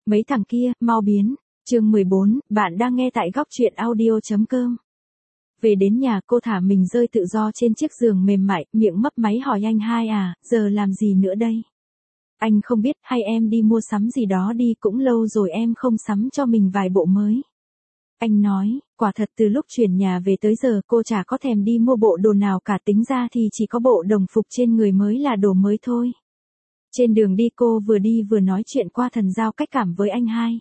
Mấy thằng kia, mau biến. Chương 14, bạn đang nghe tại góc truyện audio.com. Về đến nhà cô thả mình rơi tự do trên chiếc giường mềm mại, miệng mấp máy hỏi anh hai à, giờ làm gì nữa đây? Anh không biết, hay em đi mua sắm gì đó đi, cũng lâu rồi em không sắm cho mình vài bộ mới. Anh nói, quả thật từ lúc chuyển nhà về tới giờ cô chả có thèm đi mua bộ đồ nào cả, tính ra thì chỉ có bộ đồng phục trên người mới là đồ mới thôi. Trên đường đi cô vừa đi vừa nói chuyện qua thần giao cách cảm với anh hai.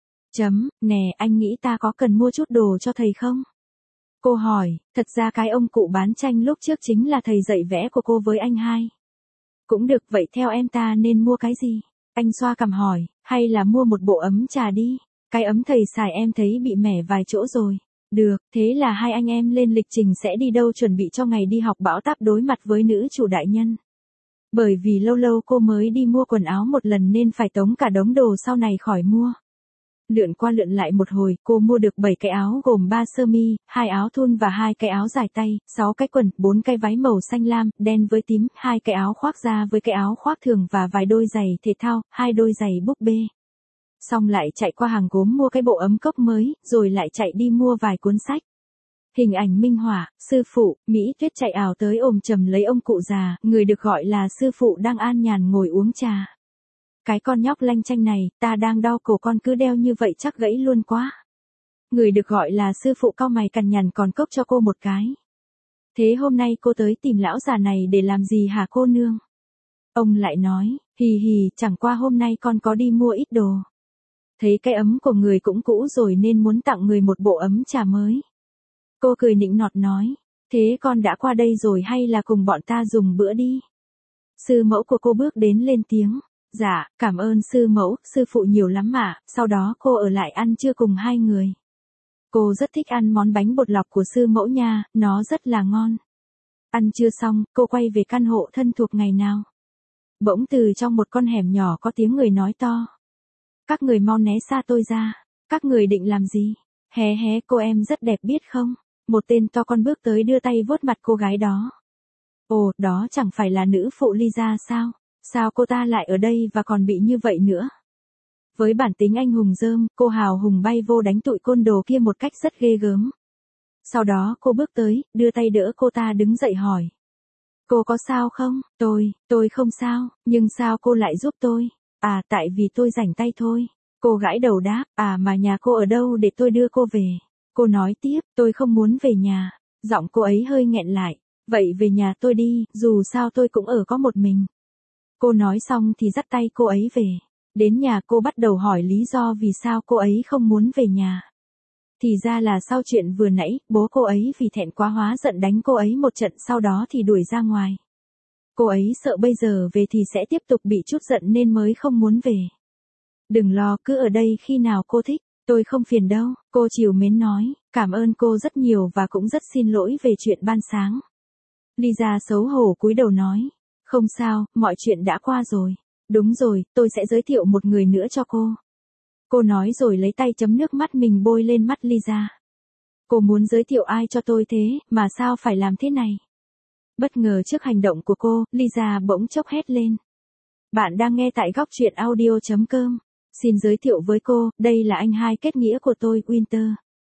Nè, anh nghĩ ta có cần mua chút đồ cho thầy không? Cô hỏi, thật ra cái ông cụ bán tranh lúc trước chính là thầy dạy vẽ của cô với anh hai. Cũng được, vậy theo em ta nên mua cái gì? Anh xoa cằm hỏi, hay là mua một bộ ấm trà đi? Cái ấm thầy xài em thấy bị mẻ vài chỗ rồi. Được, thế là hai anh em lên lịch trình sẽ đi đâu chuẩn bị cho ngày đi học bão táp đối mặt với nữ chủ đại nhân. Bởi vì lâu lâu cô mới đi mua quần áo một lần nên phải tống cả đống đồ sau này khỏi mua. Lượn qua lượn lại một hồi, cô mua được 7 cái áo gồm 3 sơ mi, 2 áo thun và 2 cái áo dài tay, 6 cái quần, 4 cái váy màu xanh lam, đen với tím, 2 cái áo khoác da với cái áo khoác thường và vài đôi giày thể thao, 2 đôi giày búp bê. Xong lại chạy qua hàng gốm mua cái bộ ấm cốc mới, rồi lại chạy đi mua vài cuốn sách. Hình ảnh minh họa, sư phụ, Mỹ Tuyết chạy ảo tới ôm chầm lấy ông cụ già, người được gọi là sư phụ đang an nhàn ngồi uống trà. Cái con nhóc lanh chanh này, ta đang đau cổ con cứ đeo như vậy chắc gãy luôn quá. Người được gọi là sư phụ cau mày cằn nhằn còn cốc cho cô một cái. Thế hôm nay cô tới tìm lão già này để làm gì hả cô nương? Ông lại nói, hì hì, chẳng qua hôm nay con có đi mua ít đồ. Thấy cái ấm của người cũng cũ rồi nên muốn tặng người một bộ ấm trà mới. Cô cười nịnh nọt nói, thế con đã qua đây rồi hay là cùng bọn ta dùng bữa đi? Sư mẫu của cô bước đến lên tiếng, dạ, cảm ơn sư mẫu, sư phụ nhiều lắm mà, sau đó cô ở lại ăn trưa cùng hai người. Cô rất thích ăn món bánh bột lọc của sư mẫu nha, nó rất là ngon. Ăn trưa xong, cô quay về căn hộ thân thuộc ngày nào. Bỗng từ trong một con hẻm nhỏ có tiếng người nói to. Các người mau né xa tôi ra, các người định làm gì? Hé hé, cô em rất đẹp biết không? Một tên to con bước tới đưa tay vuốt mặt cô gái đó. Ồ, đó chẳng phải là nữ phụ Lisa sao? Sao cô ta lại ở đây và còn bị như vậy nữa? Với bản tính anh hùng rơm, cô hào hùng bay vô đánh tụi côn đồ kia một cách rất ghê gớm. Sau đó cô bước tới, đưa tay đỡ cô ta đứng dậy hỏi. Cô có sao không? Tôi không sao, nhưng sao cô lại giúp tôi? À, tại vì tôi rảnh tay thôi. Cô gãi đầu đáp, à mà nhà cô ở đâu để tôi đưa cô về? Cô nói tiếp, tôi không muốn về nhà. Giọng cô ấy hơi nghẹn lại. Vậy về nhà tôi đi, dù sao tôi cũng ở có một mình. Cô nói xong thì dắt tay cô ấy về. Đến nhà cô bắt đầu hỏi lý do vì sao cô ấy không muốn về nhà. Thì ra là sau chuyện vừa nãy, bố cô ấy vì thẹn quá hóa giận đánh cô ấy một trận sau đó thì đuổi ra ngoài. Cô ấy sợ bây giờ về thì sẽ tiếp tục bị trút giận nên mới không muốn về. Đừng lo, cứ ở đây khi nào cô thích, tôi không phiền đâu, cô trìu mến nói, cảm ơn cô rất nhiều và cũng rất xin lỗi về chuyện ban sáng. Lisa xấu hổ cúi đầu nói, không sao, mọi chuyện đã qua rồi. Đúng rồi, tôi sẽ giới thiệu một người nữa cho cô. Cô nói rồi lấy tay chấm nước mắt mình bôi lên mắt Lisa. Cô muốn giới thiệu ai cho tôi thế, mà sao phải làm thế này? Bất ngờ trước hành động của cô, Lisa bỗng chốc hét lên. Bạn đang nghe tại góc truyện audio.com. Xin giới thiệu với cô, đây là anh hai kết nghĩa của tôi, Winter.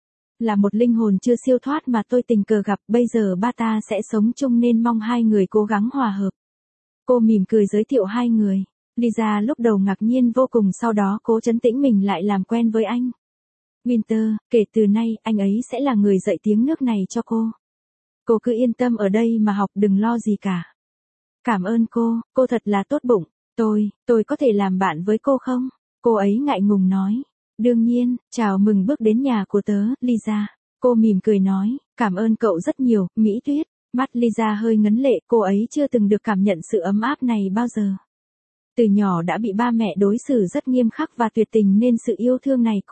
Là một linh hồn chưa siêu thoát mà tôi tình cờ gặp, bây giờ ba ta sẽ sống chung nên mong hai người cố gắng hòa hợp. Cô mỉm cười giới thiệu hai người. Lisa lúc đầu ngạc nhiên vô cùng, sau đó cố trấn tĩnh mình lại làm quen với anh. Winter, kể từ nay, anh ấy sẽ là người dạy tiếng nước này cho cô. Cô cứ yên tâm ở đây mà học, đừng lo gì cả. Cảm ơn cô thật là tốt bụng. Tôi có thể làm bạn với cô không? Cô ấy ngại ngùng nói. Đương nhiên, chào mừng bước đến nhà của tớ, Lisa. Cô mỉm cười nói, cảm ơn cậu rất nhiều, Mỹ Tuyết. Mắt Lisa hơi ngấn lệ, cô ấy chưa từng được cảm nhận sự ấm áp này bao giờ. Từ nhỏ đã bị ba mẹ đối xử rất nghiêm khắc và tuyệt tình nên sự yêu thương này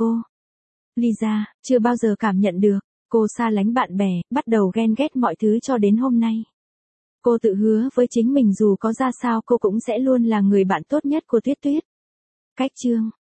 Lisa, chưa bao giờ cảm nhận được. Cô xa lánh bạn bè, bắt đầu ghen ghét mọi thứ cho đến hôm nay. Cô tự hứa với chính mình dù có ra sao cô cũng sẽ luôn là người bạn tốt nhất của Tuyết Tuyết. Cách chương